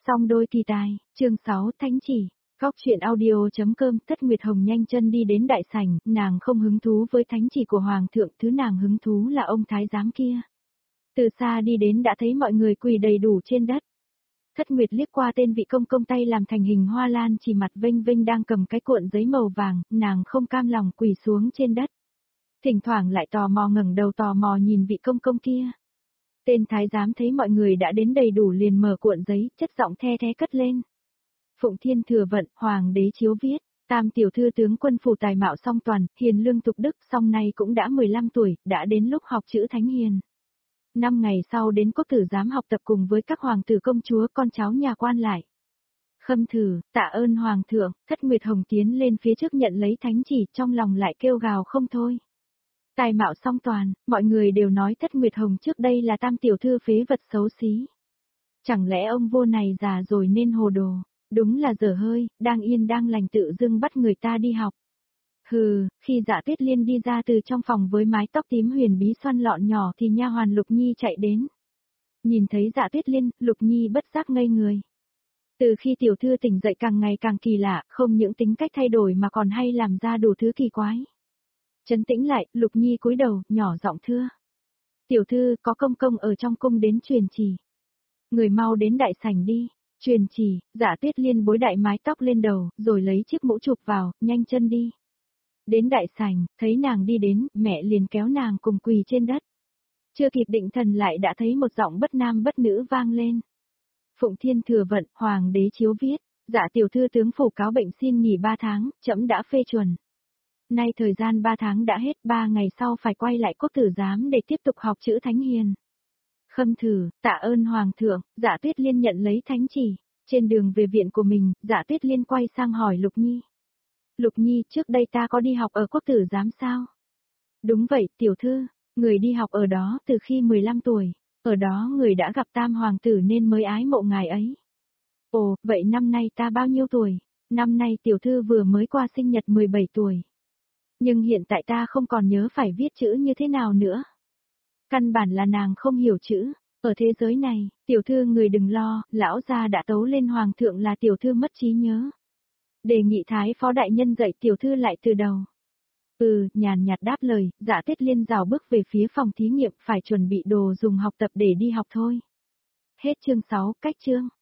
Song đôi kỳ tài, chương 6 thánh chỉ. Góc truyện audio.com. Tất Nguyệt Hồng nhanh chân đi đến đại sảnh, nàng không hứng thú với thánh chỉ của Hoàng thượng, thứ nàng hứng thú là ông thái giám kia. Từ xa đi đến đã thấy mọi người quỳ đầy đủ trên đất. Thất Nguyệt liếc qua tên vị công công tay làm thành hình hoa lan chỉ mặt vênh vênh đang cầm cái cuộn giấy màu vàng, nàng không cam lòng quỳ xuống trên đất. Thỉnh thoảng lại tò mò ngẩng đầu tò mò nhìn vị công công kia. Tên thái giám thấy mọi người đã đến đầy đủ liền mở cuộn giấy, chất giọng the thé cất lên. Phụng Thiên thừa vận, Hoàng đế chiếu viết, Tam tiểu thư tướng quân phủ tài mạo song toàn, hiền lương tục đức, song nay cũng đã 15 tuổi, đã đến lúc học chữ thánh hiền. 5 ngày sau đến quốc tử giám học tập cùng với các hoàng tử công chúa con cháu nhà quan lại. Khâm thử, tạ ơn Hoàng thượng. Thất Nguyệt Hồng tiến lên phía trước nhận lấy thánh chỉ, trong lòng lại kêu gào không thôi. Tài mạo song toàn, mọi người đều nói Thất Nguyệt Hồng trước đây là Tam tiểu thư phế vật xấu xí. Chẳng lẽ ông vua này già rồi nên hồ đồ, đúng là dở hơi, đang yên đang lành tự dưng bắt người ta đi học. Hừ, khi Dạ Tuyết Liên đi ra từ trong phòng với mái tóc tím huyền bí xoăn lọn nhỏ thì nha hoàn Lục Nhi chạy đến. Nhìn thấy Dạ Tuyết Liên, Lục Nhi bất giác ngây người. Từ khi tiểu thư tỉnh dậy càng ngày càng kỳ lạ, không những tính cách thay đổi mà còn hay làm ra đủ thứ kỳ quái. Trấn tĩnh lại, Lục Nhi cúi đầu, nhỏ giọng thưa. Tiểu thư, có công công ở trong cung đến truyền chỉ. Người mau đến đại sảnh đi. Truyền chỉ, Dạ Tuyết Liên bối đại mái tóc lên đầu, rồi lấy chiếc mũ chụp vào, nhanh chân đi. Đến đại sảnh, thấy nàng đi đến, mẹ liền kéo nàng cùng quỳ trên đất. Chưa kịp định thần lại đã thấy một giọng bất nam bất nữ vang lên. Phụng Thiên thừa vận, Hoàng đế chiếu viết, Dạ tiểu thư tướng phủ cáo bệnh xin nghỉ 3 tháng, trẫm đã phê chuẩn. Nay thời gian 3 tháng đã hết, 3 ngày sau phải quay lại quốc tử giám để tiếp tục học chữ thánh hiền. Khâm thử, tạ ơn Hoàng thượng. Dạ Tuyết Liên nhận lấy thánh chỉ. Trên đường về viện của mình, Dạ Tuyết Liên quay sang hỏi Lục Nhi. Lục Nhi, trước đây ta có đi học ở quốc tử giám sao? Đúng vậy, tiểu thư, người đi học ở đó từ khi 15 tuổi. Ở đó người đã gặp Tam hoàng tử nên mới ái mộ ngài ấy. Ồ, vậy năm nay ta bao nhiêu tuổi? Năm nay tiểu thư vừa mới qua sinh nhật 17 tuổi. Nhưng hiện tại ta không còn nhớ phải viết chữ như thế nào nữa. Căn bản là nàng không hiểu chữ. Ở thế giới này, tiểu thư người đừng lo, lão gia đã tấu lên hoàng thượng là tiểu thư mất trí nhớ. Đề nghị thái phó đại nhân dạy tiểu thư lại từ đầu. Nhàn nhạt đáp lời, Dạ Tuyết Liên rảo bước về phía phòng thí nghiệm phải chuẩn bị đồ dùng học tập để đi học thôi. Hết chương 6, cách chương.